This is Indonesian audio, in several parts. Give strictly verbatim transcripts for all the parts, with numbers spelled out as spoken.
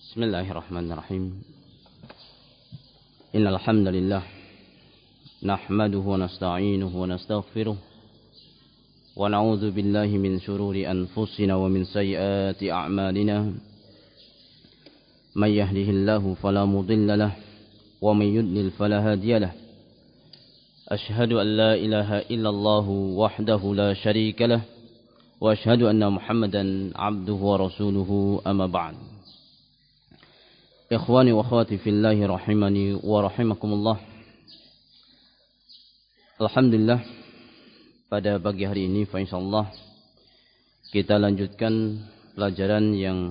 Bismillahirrahmanirrahim. Innal hamdalillah nahmaduhu wa nasta'inuhu wa nastaghfiruh wa na'udzu billahi min shururi anfusina wa min sayyiati a'malina. May yahdihillahu fala mudilla lahu wa may yudlil fala hadiya lahu. Ashhadu an la ilaha illallah wahdahu la syarika lahu wa ashhadu anna Muhammadan 'abduhu wa rasuluhu, amma ba'd. Ikhwani wa akhwati fillahi rahimani wa rahimakumullah. Alhamdulillah, pada pagi hari ini insyaallah kita lanjutkan pelajaran yang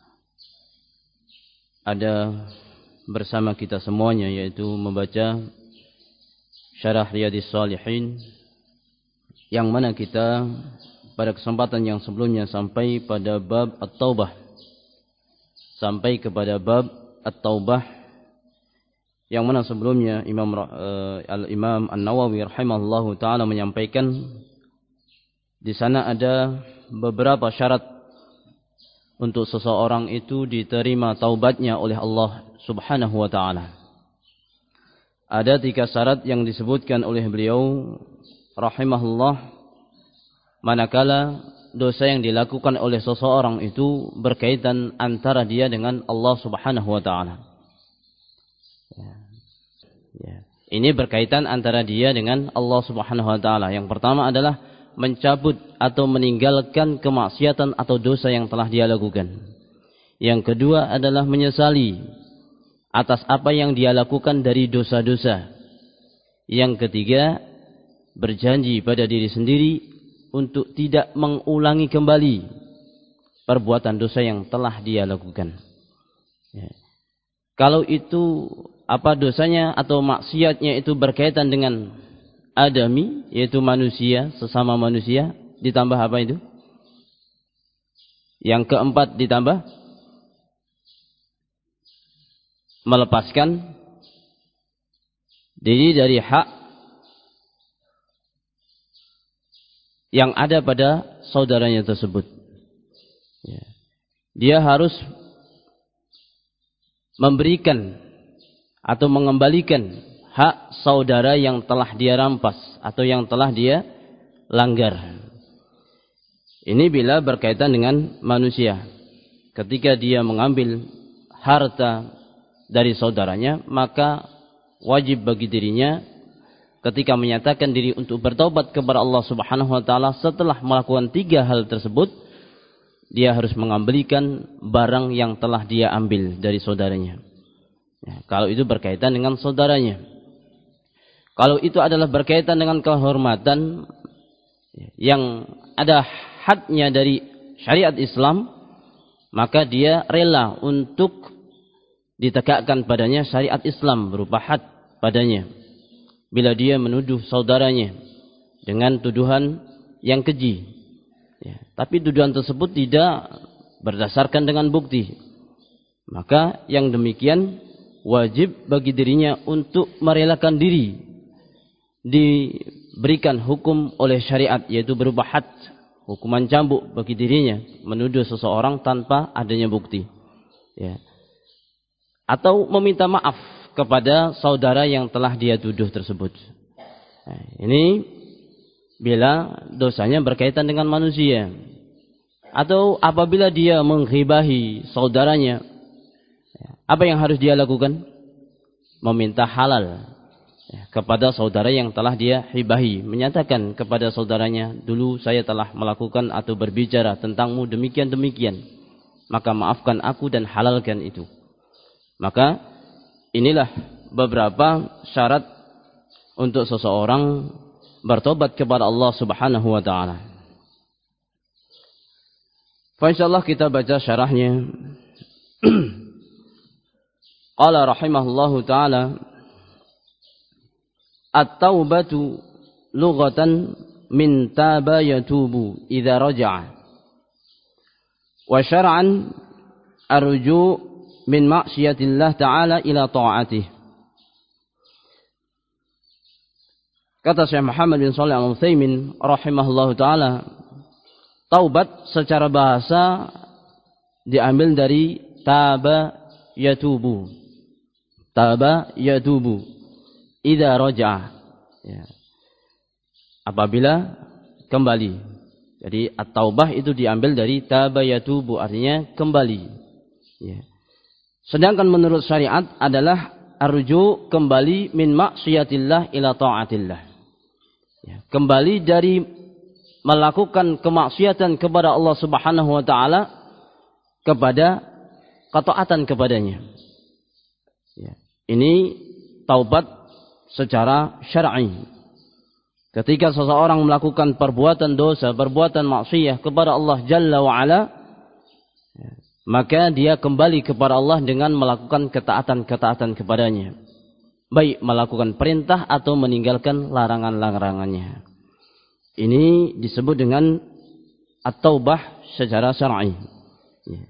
ada bersama kita semuanya, yaitu membaca Syarah Riyadhis Shalihin, yang mana kita pada kesempatan yang sebelumnya sampai pada bab At-Taubah, sampai kepada bab At-Taubah, yang mana sebelumnya Imam uh, Al-Imam An-Nawawi rahimahullahu taala menyampaikan di sana ada beberapa syarat untuk seseorang itu diterima taubatnya oleh Allah Subhanahu wa taala. Ada tiga syarat yang disebutkan oleh beliau rahimahullah manakala dosa yang dilakukan oleh seseorang itu berkaitan antara dia dengan Allah Subhanahu wa taala. Ya. Ya. Ini berkaitan antara dia dengan Allah Subhanahu wa taala. Yang pertama adalah mencabut atau meninggalkan kemaksiatan atau dosa yang telah dia lakukan. Yang kedua adalah menyesali atas apa yang dia lakukan dari dosa-dosa. Yang ketiga, berjanji pada diri sendiri untuk tidak mengulangi kembali perbuatan dosa yang telah dia lakukan. Ya. Kalau itu apa dosanya atau maksiatnya itu berkaitan dengan adami, yaitu manusia, sesama manusia, ditambah apa itu? Yang keempat ditambah melepaskan diri dari hak yang ada pada saudaranya tersebut. Ya. Dia harus memberikan atau mengembalikan hak saudara yang telah dia rampas atau yang telah dia langgar. Ini bila berkaitan dengan manusia. Ketika dia mengambil harta dari saudaranya, maka wajib bagi dirinya ketika menyatakan diri untuk bertaubat kepada Allah Subhanahu wa taala setelah melakukan tiga hal tersebut, dia harus mengembalikan barang yang telah dia ambil dari saudaranya. Ya, kalau itu berkaitan dengan saudaranya. Kalau itu adalah berkaitan dengan kehormatan yang ada hadnya dari syariat Islam, maka dia rela untuk ditegakkan padanya syariat Islam berupa had padanya. Bila dia menuduh saudaranya dengan tuduhan yang keji, ya, tapi tuduhan tersebut tidak berdasarkan dengan bukti, maka yang demikian wajib bagi dirinya untuk merelakan diri diberikan hukum oleh syariat, yaitu berupa had, hukuman cambuk bagi dirinya menuduh seseorang tanpa adanya bukti, ya. Atau meminta maaf kepada saudara yang telah dia tuduh tersebut. Nah, ini bila dosanya berkaitan dengan manusia. Atau apabila dia menghibahi saudaranya, apa yang harus dia lakukan? Meminta halal kepada saudara yang telah dia hibahi, menyatakan kepada saudaranya, dulu saya telah melakukan atau berbicara tentangmu demikian-demikian, maka maafkan aku dan halalkan itu. Maka inilah beberapa syarat untuk seseorang bertobat kepada Allah Subhanahu wa taala. Insyaallah kita baca syarahnya. Qala rahimahullahu taala, at-taubatu lughatan min taba yatubu idza raja'a, wa syar'an arju' min maksiatillah ta'ala ila ta'atih. Kata Syekh Muhammad bin Shalih Al-Utsaimin rahimahullahu taala, taubat secara bahasa diambil dari taba yatubu. Taba yatubu. Idza raja'a. Ya. Apabila kembali. Jadi at-taubah itu diambil dari taba yatubu, artinya kembali. Ya. Sedangkan menurut syariat adalah arju kembali min maksiatillah ila ta'atillah. Ya. Kembali dari melakukan kemaksiatan kepada Allah Subhanahu wa taala kepada ketaatan kepadanya. Ya. Ini taubat secara syar'i. Ketika seseorang melakukan perbuatan dosa, perbuatan maksiyah kepada Allah Jalla wa Ala, ya, maka dia kembali kepada Allah dengan melakukan ketaatan-ketaatan kepadanya. Baik melakukan perintah atau meninggalkan larangan-larangannya. Ini disebut dengan at-taubah secara syar'i. Ya.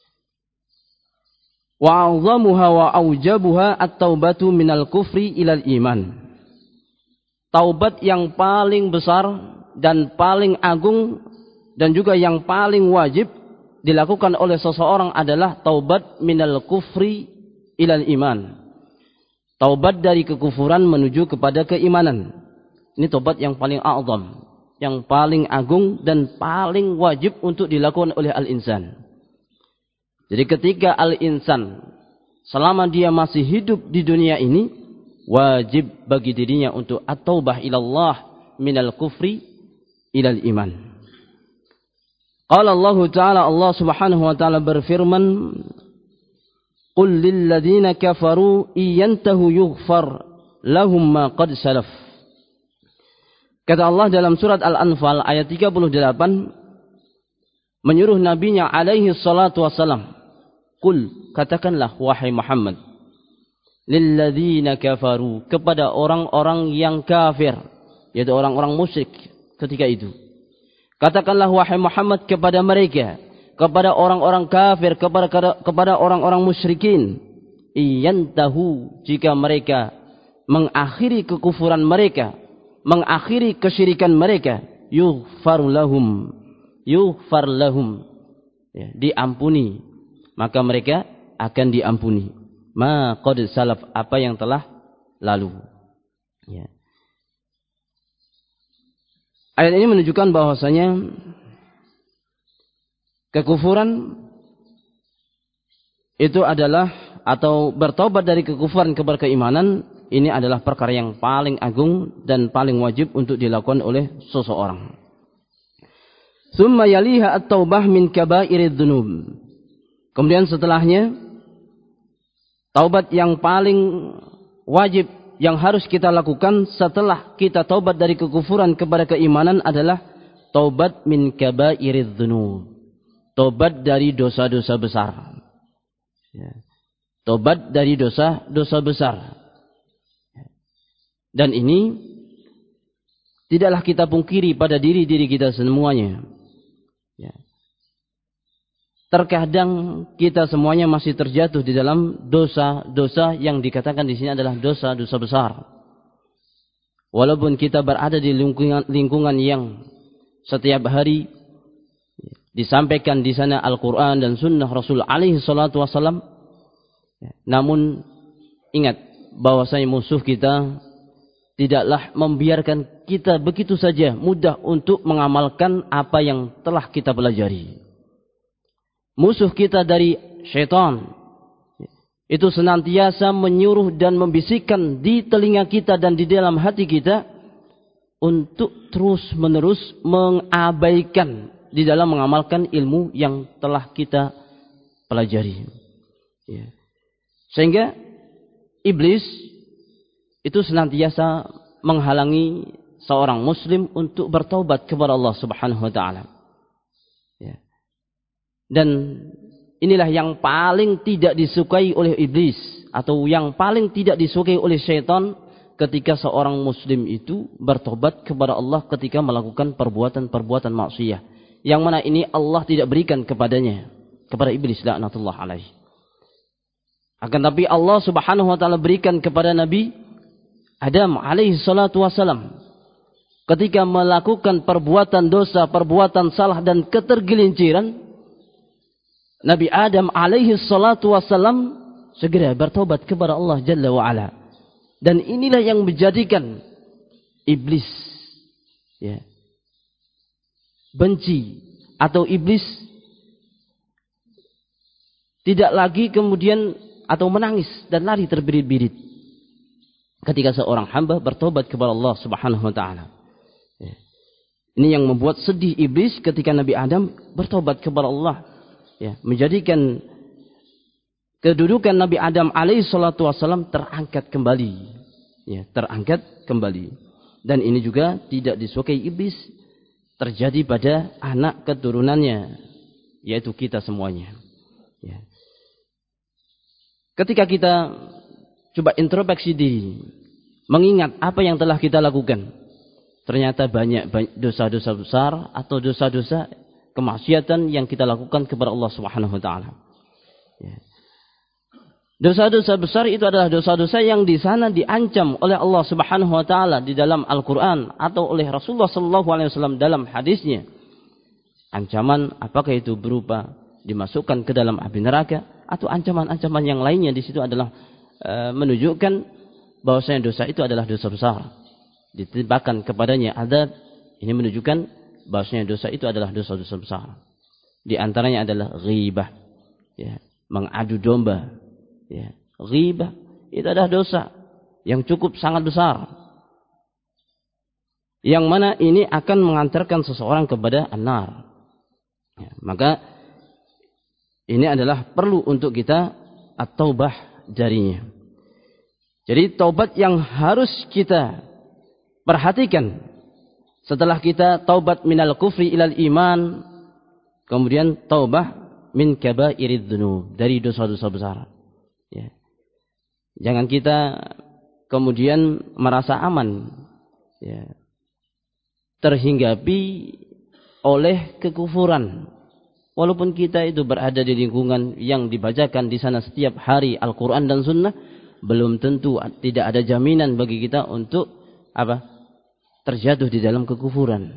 Wa 'azzamuha wa aujabuha at-taubatu minal kufri ilal iman. Taubat yang paling besar dan paling agung dan juga yang paling wajib dilakukan oleh seseorang adalah taubat minal kufri ilal iman. Taubat dari kekufuran menuju kepada keimanan. Ini taubat yang paling a'zam, yang paling agung dan paling wajib untuk dilakukan oleh al-insan. Jadi ketika al-insan selama dia masih hidup di dunia ini, wajib bagi dirinya untuk at-taubah ilallah minal kufri ilal iman. Qala Allah Ta'ala, Allah Subhanahu wa taala berfirman, "Qul lil ladzina kafaru iyantahu yughfar lahum ma qad salaf." Kata Allah dalam surat Al-Anfal ayat tiga puluh delapan, menyuruh nabinya alaihi salatu wassalam, "Qul," katakanlah wahai Muhammad, lilladzina kafaru, kepada orang-orang yang kafir, yaitu orang-orang musyrik ketika itu. Katakanlah wahai Muhammad kepada mereka, kepada orang-orang kafir, kepada kepada orang-orang musyrikin, iyantahu, jika mereka mengakhiri kekufuran mereka, mengakhiri kesyirikan mereka, yughfar lahum, yughfar lahum, ya, diampuni, maka mereka akan diampuni. Ma qad salaf, apa yang telah lalu. Ya. Ayat ini menunjukkan bahwasanya kekufuran itu adalah, atau bertobat dari kekufuran kepada keimanan, ini adalah perkara yang paling agung dan paling wajib untuk dilakukan oleh seseorang. Tsumma yaliha at-taubah min kaba'iridz dzunub. Kemudian setelahnya taubat yang paling wajib yang harus kita lakukan setelah kita taubat dari kekufuran kepada keimanan adalah taubat min kabairidz dzunub. Taubat dari dosa-dosa besar. Ya. Taubat dari dosa-dosa besar. Dan ini tidaklah kita pungkiri pada diri-diri kita semuanya. Ya. Terkadang kita semuanya masih terjatuh di dalam dosa-dosa yang dikatakan di sini adalah dosa-dosa besar. Walaupun kita berada di lingkungan, lingkungan yang setiap hari disampaikan di sana Al-Quran dan Sunnah Rasul alaihi salatu wassalam, namun ingat bahwasanya musuh kita tidaklah membiarkan kita begitu saja mudah untuk mengamalkan apa yang telah kita pelajari. Musuh kita dari syaitan itu senantiasa menyuruh dan membisikkan di telinga kita dan di dalam hati kita untuk terus menerus mengabaikan di dalam mengamalkan ilmu yang telah kita pelajari. Ya. Sehingga iblis itu senantiasa menghalangi seorang muslim untuk bertaubat kepada Allah Subhanahu wa taala. Ya. Dan inilah yang paling tidak disukai oleh iblis, atau yang paling tidak disukai oleh syaitan, ketika seorang muslim itu bertobat kepada Allah ketika melakukan perbuatan-perbuatan maksiyah, yang mana ini Allah tidak berikan kepadanya, kepada iblis laknatullah alaihi. Akan tapi Allah Subhanahu wa taala berikan kepada Nabi Adam alaihi salatu wasalam, ketika melakukan perbuatan dosa, perbuatan salah dan ketergelinciran, Nabi Adam alaihi salatu wassalam segera bertobat kepada Allah Jalla wa Ala. Dan inilah yang menjadikan iblis ya, benci atau iblis tidak lagi kemudian atau menangis dan lari terbirit-birit ketika seorang hamba bertobat kepada Allah Subhanahu wa taala. Ya. Ini yang membuat sedih iblis ketika Nabi Adam bertobat kepada Allah, ya, menjadikan kedudukan Nabi Adam alaihi salatu wasallam terangkat kembali, ya, terangkat kembali. Dan ini juga tidak disukai iblis terjadi pada anak keturunannya, yaitu kita semuanya. Ya. Ketika kita coba introspeksi diri, mengingat apa yang telah kita lakukan, ternyata banyak dosa-dosa besar atau dosa-dosa kemaksiatan yang kita lakukan kepada Allah Subhanahu wa taala. Ya. Dosa-dosa besar itu adalah dosa-dosa yang di sana diancam oleh Allah Subhanahu wa taala di dalam Al-Qur'an atau oleh Rasulullah sallallahu alaihi wasallam dalam hadisnya. Ancaman apakah itu berupa dimasukkan ke dalam api neraka atau ancaman-ancaman yang lainnya di situ adalah e, menunjukkan bahwasanya dosa itu adalah dosa besar. Ditimpakan kepadanya azab, ini menunjukkan bahwasanya dosa itu adalah dosa-dosa besar. Di antaranya adalah ghibah, ya, mengadu domba. Ya, ghibah itu adalah dosa yang cukup sangat besar, yang mana ini akan mengantarkan seseorang kepada an-nar. Ya, maka ini adalah perlu untuk kita at-taubah darinya. Jadi taubat yang harus kita perhatikan setelah kita taubat minal kufri ilal iman, kemudian taubah min kabairidz dzunub, dari dosa-dosa besar. Ya. Jangan kita kemudian merasa aman, ya, terhinggapi oleh kekufuran, walaupun kita itu berada di lingkungan yang dibacakan di sana setiap hari Al-Quran dan Sunnah, belum tentu, tidak ada jaminan bagi kita untuk apa terjatuh di dalam kekufuran.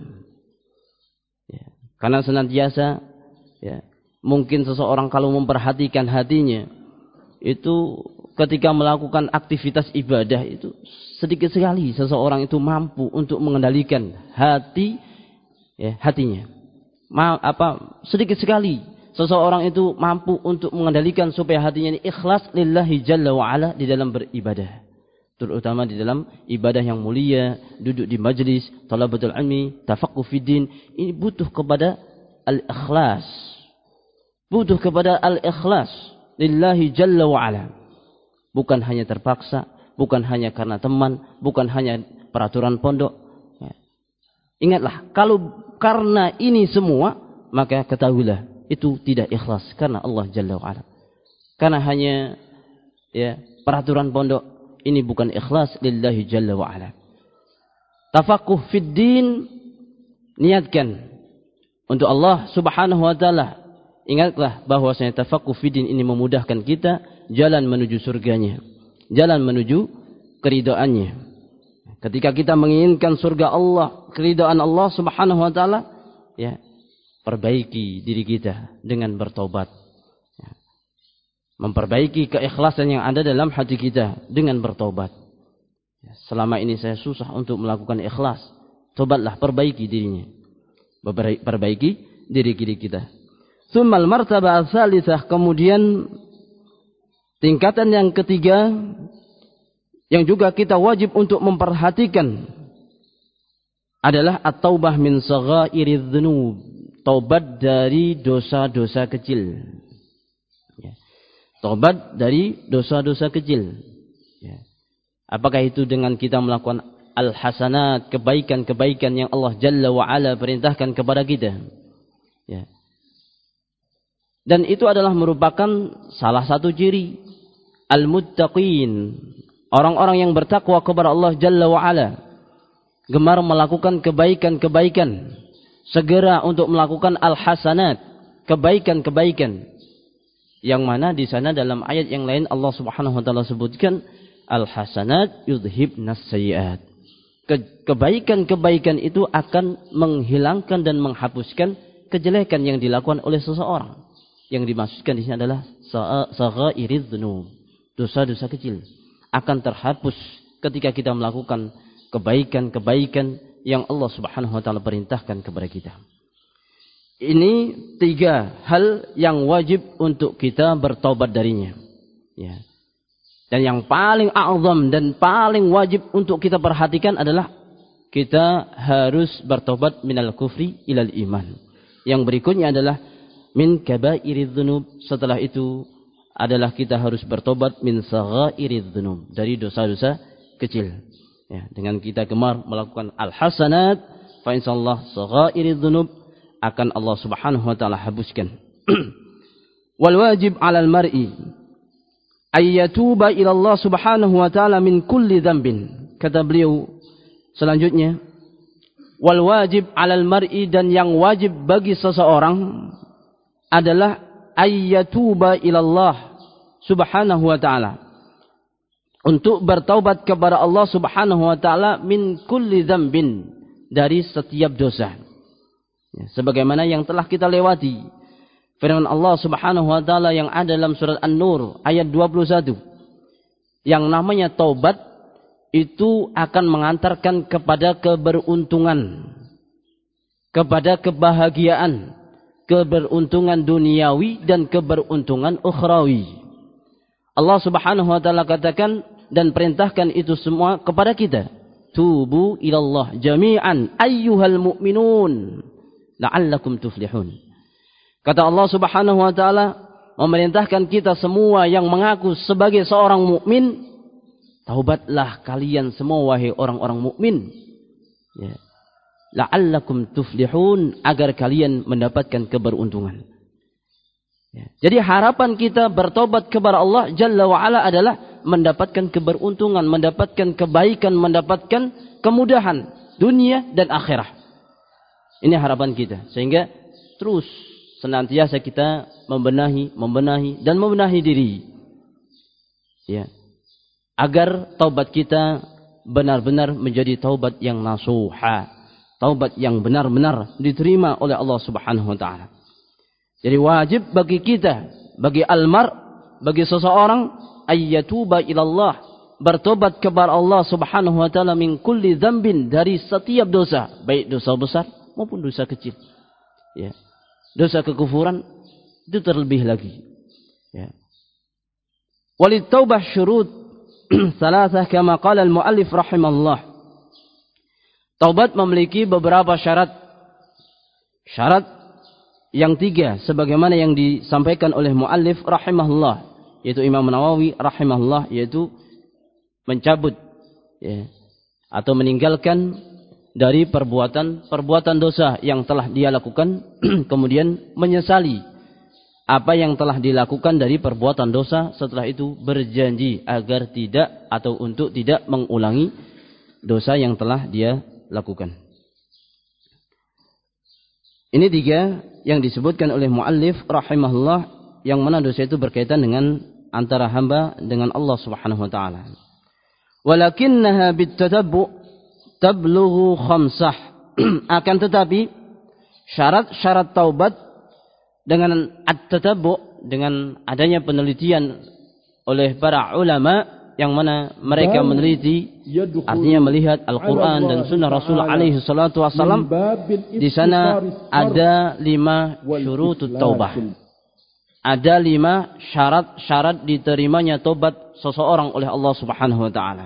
Ya. Karena senantiasa, ya, mungkin seseorang kalau memperhatikan hatinya itu ketika melakukan aktivitas ibadah itu sedikit sekali seseorang itu mampu untuk mengendalikan hati, ya, hatinya. Ma, apa sedikit sekali seseorang itu mampu untuk mengendalikan supaya hatinya ini ikhlas lillahi jalla wa ala di dalam beribadah, terutama di dalam ibadah yang mulia, duduk di majlis talabatul ilmi, tafaqquh fiddin. Ini butuh kepada al-ikhlas, butuh kepada al-ikhlas lillahi jalla wa ala. Bukan hanya terpaksa, bukan hanya karena teman, bukan hanya peraturan pondok. Ya. Ingatlah, kalau karena ini semua, maka ketahuilah itu tidak ikhlas karena Allah jalla wa ala. Karena hanya, ya, peraturan pondok, ini bukan ikhlas lillahi jalla wa ala. Tafaqquh fid din, niatkan untuk Allah Subhanahu wa taala. Ingatlah bahwasanya tafaqquh fiddin ini memudahkan kita jalan menuju surganya, jalan menuju keridhaannya. Ketika kita menginginkan surga Allah, keridhaan Allah Subhanahu wa taala, ya, perbaiki diri kita dengan bertobat. Ya. Memperbaiki keikhlasan yang ada dalam hati kita dengan bertobat. Ya, selama ini saya susah untuk melakukan ikhlas. Tobatlah, perbaiki dirinya. Perbaiki diri-diri kita. Tsummal martabah ats-tsalitsah, kemudian tingkatan yang ketiga yang juga kita wajib untuk memperhatikan adalah at-taubah min saghairidz dzunub, taubat dari dosa-dosa kecil. Ya. Taubat dari dosa-dosa kecil. Ya. Apakah itu dengan kita melakukan al-hasanat, kebaikan-kebaikan yang Allah Jalla wa Ala perintahkan kepada kita. Ya. Dan itu adalah merupakan salah satu ciri al-muttaqin, orang-orang yang bertakwa kepada Allah Jalla wa Ala, gemar melakukan kebaikan-kebaikan, segera untuk melakukan al-hasanat, kebaikan-kebaikan. Yang mana di sana dalam ayat yang lain Allah Subhanahu wa taala sebutkan al-hasanat yudhibnas sayyi'at. Kebaikan-kebaikan itu akan menghilangkan dan menghapuskan kejelekan yang dilakukan oleh seseorang. Yang dimaksudkan di sini adalah saghairidz dzunub, dosa-dosa kecil akan terhapus ketika kita melakukan kebaikan-kebaikan yang Allah Subhanahu wa taala perintahkan kepada kita. Ini tiga hal yang wajib untuk kita bertobat darinya. Ya. Dan yang paling a'zam dan paling wajib untuk kita perhatikan adalah kita harus bertobat minal kufri ilal iman. Yang berikutnya adalah min kabairidz dzunub. Setelah itu adalah kita harus bertobat min saghairidz dzunub, dari dosa-dosa kecil. Ya, dengan kita gemar melakukan al-hasanat, fa insyaallah saghairidz dzunub akan Allah Subhanahu wa taala hapuskan. Wal wajib 'alal mar'i ay yatuba ila Allah Subhanahu wa taala min kulli dzambin. Kata beliau selanjutnya, wal wajib 'alal mar'i, dan yang wajib bagi seseorang adalah ay yatuba ila Allah Subhanahu wa taala, untuk bertaubat kepada Allah Subhanahu wa taala min kulli dzambin, dari setiap dosa. Ya, sebagaimana yang telah kita lewati firman Allah Subhanahu wa taala yang ada dalam surat An-Nur ayat dua puluh satu. Yang namanya taubat itu akan mengantarkan kepada keberuntungan, kepada kebahagiaan, keberuntungan duniawi dan keberuntungan ukhrawi. Allah Subhanahu wa taala katakan dan perintahkan itu semua kepada kita. Tubu ilallah jami'an ayyuhal mu'minun la'allakum tuflihun. Kata Allah Subhanahu wa taala memerintahkan kita semua yang mengaku sebagai seorang mukmin, taubatlah kalian semua wahai orang-orang mukmin. Ya. La'allakum tuflihun, agar kalian mendapatkan keberuntungan. Ya. Jadi harapan kita bertobat kepada Allah Jalla wa Ala adalah mendapatkan keberuntungan, mendapatkan kebaikan, mendapatkan kemudahan dunia dan akhirah. Ini harapan kita. Sehingga terus senantiasa kita membenahi, membenahi dan membenahi diri. Ya. Agar taubat kita benar-benar menjadi taubat yang nasuha, taubat yang benar-benar diterima oleh Allah Subhanahu wa taala. Jadi wajib bagi kita, bagi almar, bagi seseorang ayyatuba ilallah, bertobat kepada Allah Subhanahu wa taala min kulli dzambin, dari setiap dosa, baik dosa besar maupun dosa kecil. Ya. Dosa kekufuran itu terlebih lagi. Ya. Walit taubah syurut salasah kama qala al-muallif rahimallah. Taubat memiliki beberapa syarat. Syarat yang tiga sebagaimana yang disampaikan oleh muallif rahimahullah, yaitu Imam Nawawi rahimahullah, yaitu mencabut ya, atau meninggalkan dari perbuatan-perbuatan dosa yang telah dia lakukan, kemudian menyesali apa yang telah dilakukan dari perbuatan dosa, setelah itu berjanji agar tidak atau untuk tidak mengulangi dosa yang telah dia lakukan. Ini tiga yang disebutkan oleh muallif rahimahullah, yang mana dosa itu berkaitan dengan antara hamba dengan Allah Subhanahu wa taala. Walakinnaha bitatabbu tablughu khamsah. Akan tetapi syarat-syarat taubat dengan at-tatabbu, dengan adanya penelitian oleh para ulama, yang mana mereka meneliti, artinya melihat Al-Quran dan Sunnah Rasul alaihi salatu wassalam, di sana ada lima syurutut taubah. Ada lima syarat-syarat diterimanya taubat seseorang oleh Allah Subhanahu wa taala.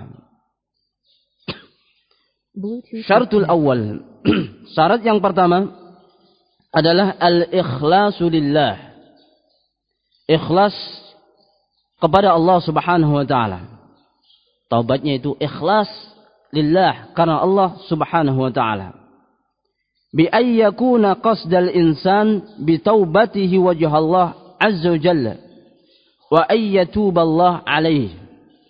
Syaratul awal, syarat yang pertama adalah al-ikhlasu lillah. Ikhlas kepada Allah Subhanahu wa taala. Taubatnya itu ikhlas lillah, karena Allah Subhanahu wa taala. Bi ay yakuna qasdal insan bi taubatihi wajh Allah azza wa jalla wa ay yatuba Allah alaihi.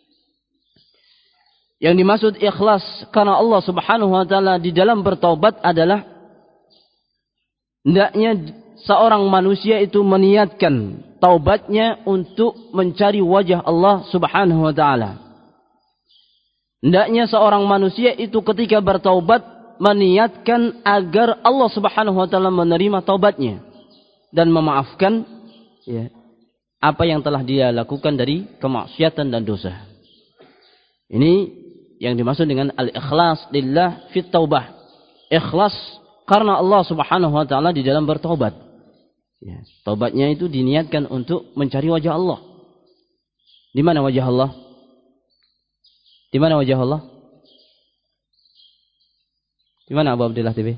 Yang dimaksud ikhlas karena Allah Subhanahu wa taala di dalam bertaubat adalah hendaknya seorang manusia itu meniatkan taubatnya untuk mencari wajah Allah Subhanahu wa taala. Hendaknya seorang manusia itu ketika bertaubat meniatkan agar Allah Subhanahu wa taala menerima taubatnya dan memaafkan ya, apa yang telah dia lakukan dari kemaksiatan dan dosa. Ini yang dimaksud dengan al-ikhlas lillah fit taubah. Ikhlas karena Allah Subhanahu wa taala di dalam bertobat. Ya, taubatnya itu diniatkan untuk mencari wajah Allah. Di mana wajah Allah? Di mana wajah Allah? Di mana Abu Abdillah T V?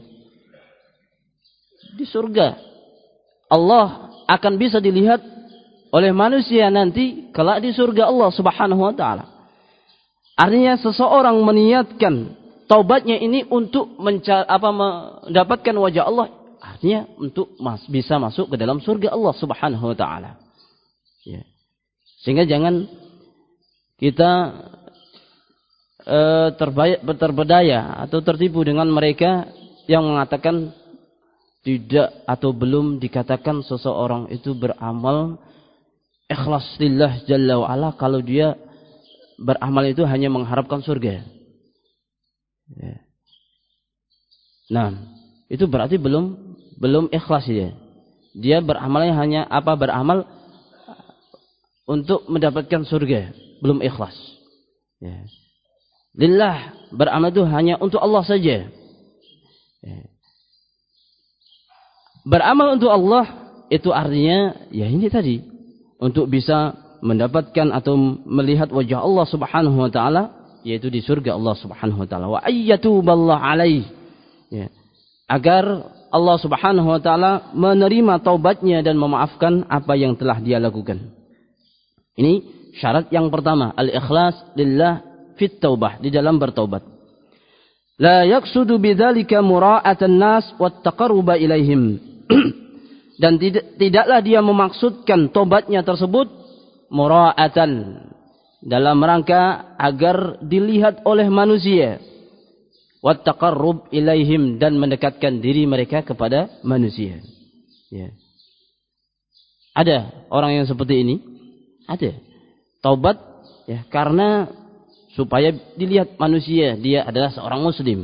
Di surga. Allah akan bisa dilihat oleh manusia nanti kelak di surga Allah Subhanahu wa taala. Artinya seseorang meniatkan taubatnya ini untuk mencari, apa, mendapatkan wajah Allah, artinya untuk mas, bisa masuk ke dalam surga Allah Subhanahu wa taala. Ya. Sehingga jangan kita e, terbayar, terbedaya atau tertipu dengan mereka yang mengatakan tidak atau belum dikatakan seseorang itu beramal ikhlas lillah jalla wa ala kalau dia beramal itu hanya mengharapkan surga. Ya. Nah, itu berarti belum belum ikhlas dia. Dia beramalnya hanya apa beramal untuk mendapatkan surga, belum ikhlas. Ya. Lillah beramal itu hanya untuk Allah saja. Ya. Beramal untuk Allah itu artinya ya ini tadi untuk bisa mendapatkan atau melihat wajah Allah Subhanahu wa taala yaitu di surga Allah Subhanahu wa taala. Wa ayyatuballahu alaihi. Ya. Agar Allah Subhanahu wa taala menerima taubatnya dan memaafkan apa yang telah dia lakukan. Ini syarat yang pertama, al-ikhlas lillah fit taubah, di dalam bertaubat. La yaqsudu bidzalika mura'atan nas wat taqarruba ilaihim. Dan tidak, tidaklah dia memaksudkan tobatnya tersebut mura'atan dalam rangka agar dilihat oleh manusia, wat taqarrub ilaihim, dan mendekatkan diri mereka kepada manusia. Ya. Ada orang yang seperti ini, ada. Taubat ya karena supaya dilihat manusia dia adalah seorang muslim.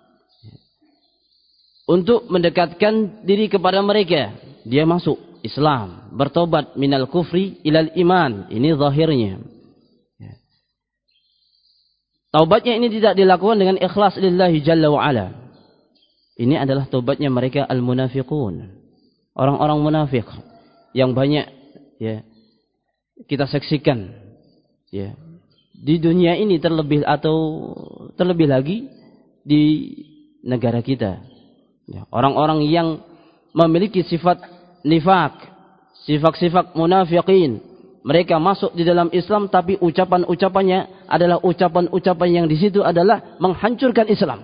Untuk mendekatkan diri kepada mereka, dia masuk Islam, bertobat minal kufri ilal iman. Ini zahirnya. Ya. Taubatnya ini tidak dilakukan dengan ikhlas lillahi jalla wa ala. Ini adalah taubatnya mereka al-munafiqun. Orang-orang munafik yang banyak ya kita saksikan ya di dunia ini terlebih atau terlebih lagi di negara kita. Ya, orang-orang yang memiliki sifat nifak, sifat-sifat munafiqin. Mereka masuk di dalam Islam tapi ucapan-ucapannya adalah ucapan-ucapan yang di situ adalah menghancurkan Islam.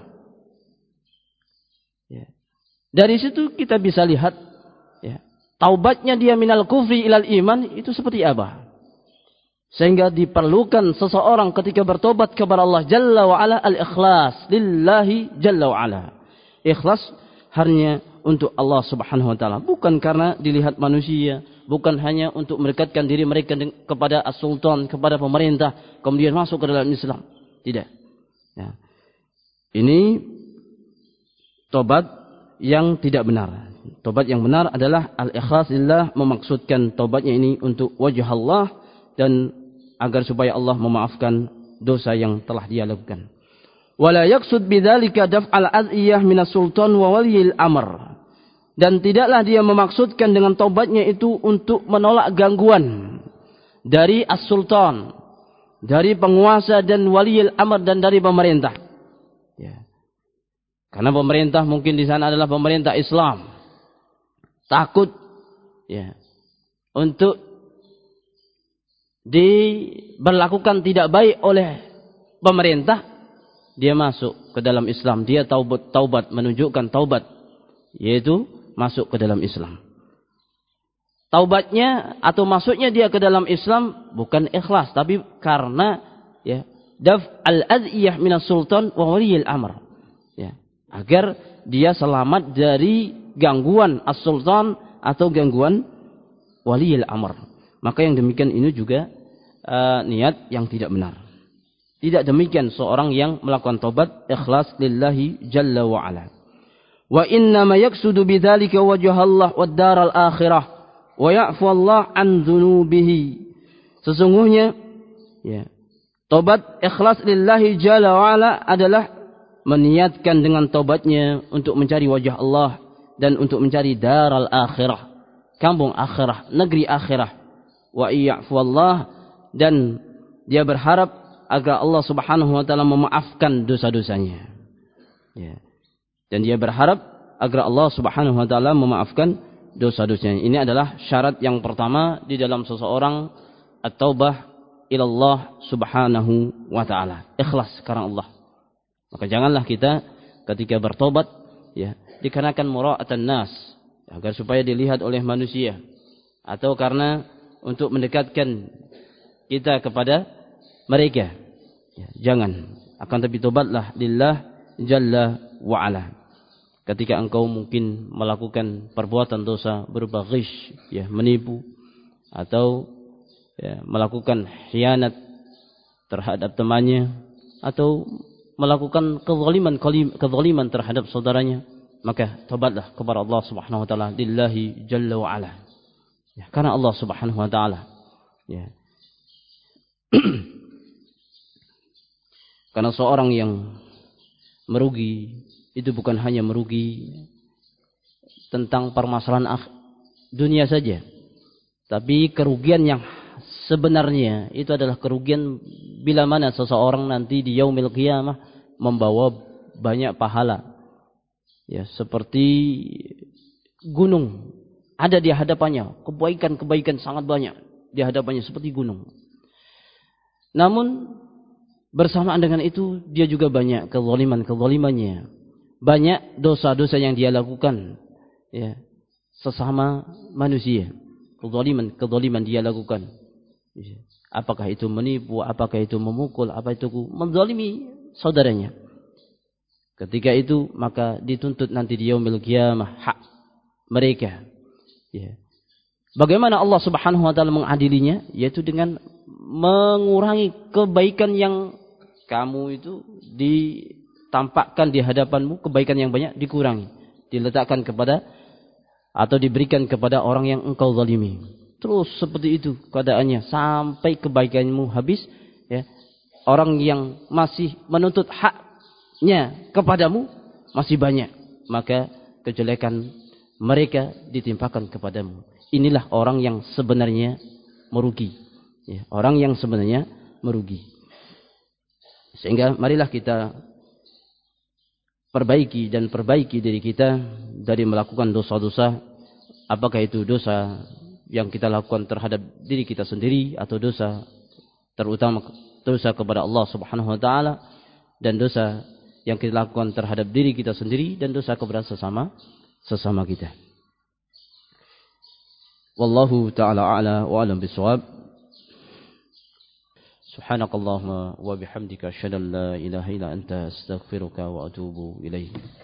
Ya. Dari situ kita bisa lihat ya, taubatnya dia minal kufri ilal iman itu seperti apa. Sehingga diperlukan seseorang ketika bertobat kepada Allah Jalla wa ala al-ikhlas lillahi Jalla wa ala. Ikhlas hanya untuk Allah Subhanahu wa taala, bukan karena dilihat manusia, bukan hanya untuk mendekatkan diri mereka kepada as-sultan, kepada pemerintah, kemudian masuk ke dalam Islam. Tidak. Ya. Ini tobat yang tidak benar. Tobat yang benar adalah al-ikhlas lillah, memaksudkan tobatnya ini untuk wajah Allah dan agar supaya Allah memaafkan dosa yang telah dia lakukan. Wala yaqsud bidzalika daf'al adhiyah minas sultan wa waliyil amr. Dan tidaklah dia memaksudkan dengan taubatnya itu untuk menolak gangguan dari as-sultan, dari penguasa dan waliyil amr, dan dari pemerintah. Ya. Karena pemerintah mungkin di sana adalah pemerintah Islam. Takut ya untuk diberlakukan tidak baik oleh pemerintah, dia masuk ke dalam Islam, dia taubat, taubat menunjukkan taubat, yaitu masuk ke dalam Islam. Taubatnya atau masuknya dia ke dalam Islam bukan ikhlas, tapi karena ya daf al-adhiyah minas sultan wa waliyil amr. Ya, agar dia selamat dari gangguan as-sultan atau gangguan waliyil amr. Maka yang demikian ini juga uh, niat yang tidak benar. Tidak demikian seorang yang melakukan taubat ikhlas lillahi jalla wa ala. Wa inna ma yaqsudu bidzalika wajha Allah wad daral akhirah. wa ya'fu Allah an dzunubihi. Sesungguhnya ya, tobat ikhlas lillahi jalla wa ala adalah meniatkan dengan tobatnya untuk mencari wajah Allah dan untuk mencari daral akhirah, kampung akhirah, negeri akhirah. Wa ya'fu Allah, dan dia berharap agar Allah Subhanahu wa taala memaafkan dosa-dosanya. Ya. Dan dia berharap agar Allah Subhanahu wa taala memaafkan dosa-dosanya. Ini adalah syarat yang pertama di dalam seseorang at-taubah ilallah Subhanahu wa taala. Ikhlas karena Allah. Maka janganlah kita ketika bertobat ya, dikarenakan mura'atan nas, agar supaya dilihat oleh manusia, atau karena untuk mendekatkan kita kepada mereka. Ya, jangan. Akan tapi tobatlah lillah jalla wa ala. Ketika engkau mungkin melakukan perbuatan dosa berupa ghish, ya, menipu, atau ya, melakukan khianat terhadap temannya, atau melakukan kezaliman kezaliman terhadap saudaranya, maka tobatlah kepada Allah Subhanahu wa taala lillahi jalla wa ala. Ya, karena Allah Subhanahu wa taala. Ya. Karena seorang yang merugi itu bukan hanya merugi tentang permasalahan dunia saja, tapi kerugian yang sebenarnya itu adalah kerugian bila mana seseorang nanti di yaumil qiyamah membawa banyak pahala. Ya, seperti gunung ada di hadapannya, kebaikan-kebaikan sangat banyak di hadapannya seperti gunung. Namun bersamaan dengan itu dia juga banyak kezaliman-kezalimannya. Banyak dosa-dosa yang dia lakukan ya, sesama manusia. Kezaliman-kezaliman dia lakukan. Ya. Apakah itu menipu, apakah itu memukul, apa itu menzalimi saudaranya. Ketika itu maka dituntut nanti di yaumil qiyamah hak mereka. Ya. Bagaimana Allah Subhanahu wa taala mengadilinya? Yaitu dengan mengurangi kebaikan yang kamu itu ditampakkan di hadapanmu, kebaikan yang banyak dikurangi, diletakkan kepada atau diberikan kepada orang yang engkau zalimi. Terus seperti itu keadaannya sampai kebaikanmu habis ya. Orang yang masih menuntut haknya kepadamu masih banyak, maka kejelekan mereka ditimpakan kepadamu. Inilah orang yang sebenarnya merugi ya, orang yang sebenarnya merugi. Sehingga marilah kita perbaiki dan perbaiki diri kita dari melakukan dosa-dosa, apakah itu dosa yang kita lakukan terhadap diri kita sendiri, atau dosa terutama dosa kepada Allah Subhanahu wa taala, dan dosa yang kita lakukan terhadap diri kita sendiri, dan dosa kepada sesama sesama kita. Wallahu taala a'la wa alam bisawab. Subhanakallahumma wa bihamdika asyhadu an la ilaha illa anta astaghfiruka wa atubu ilaik.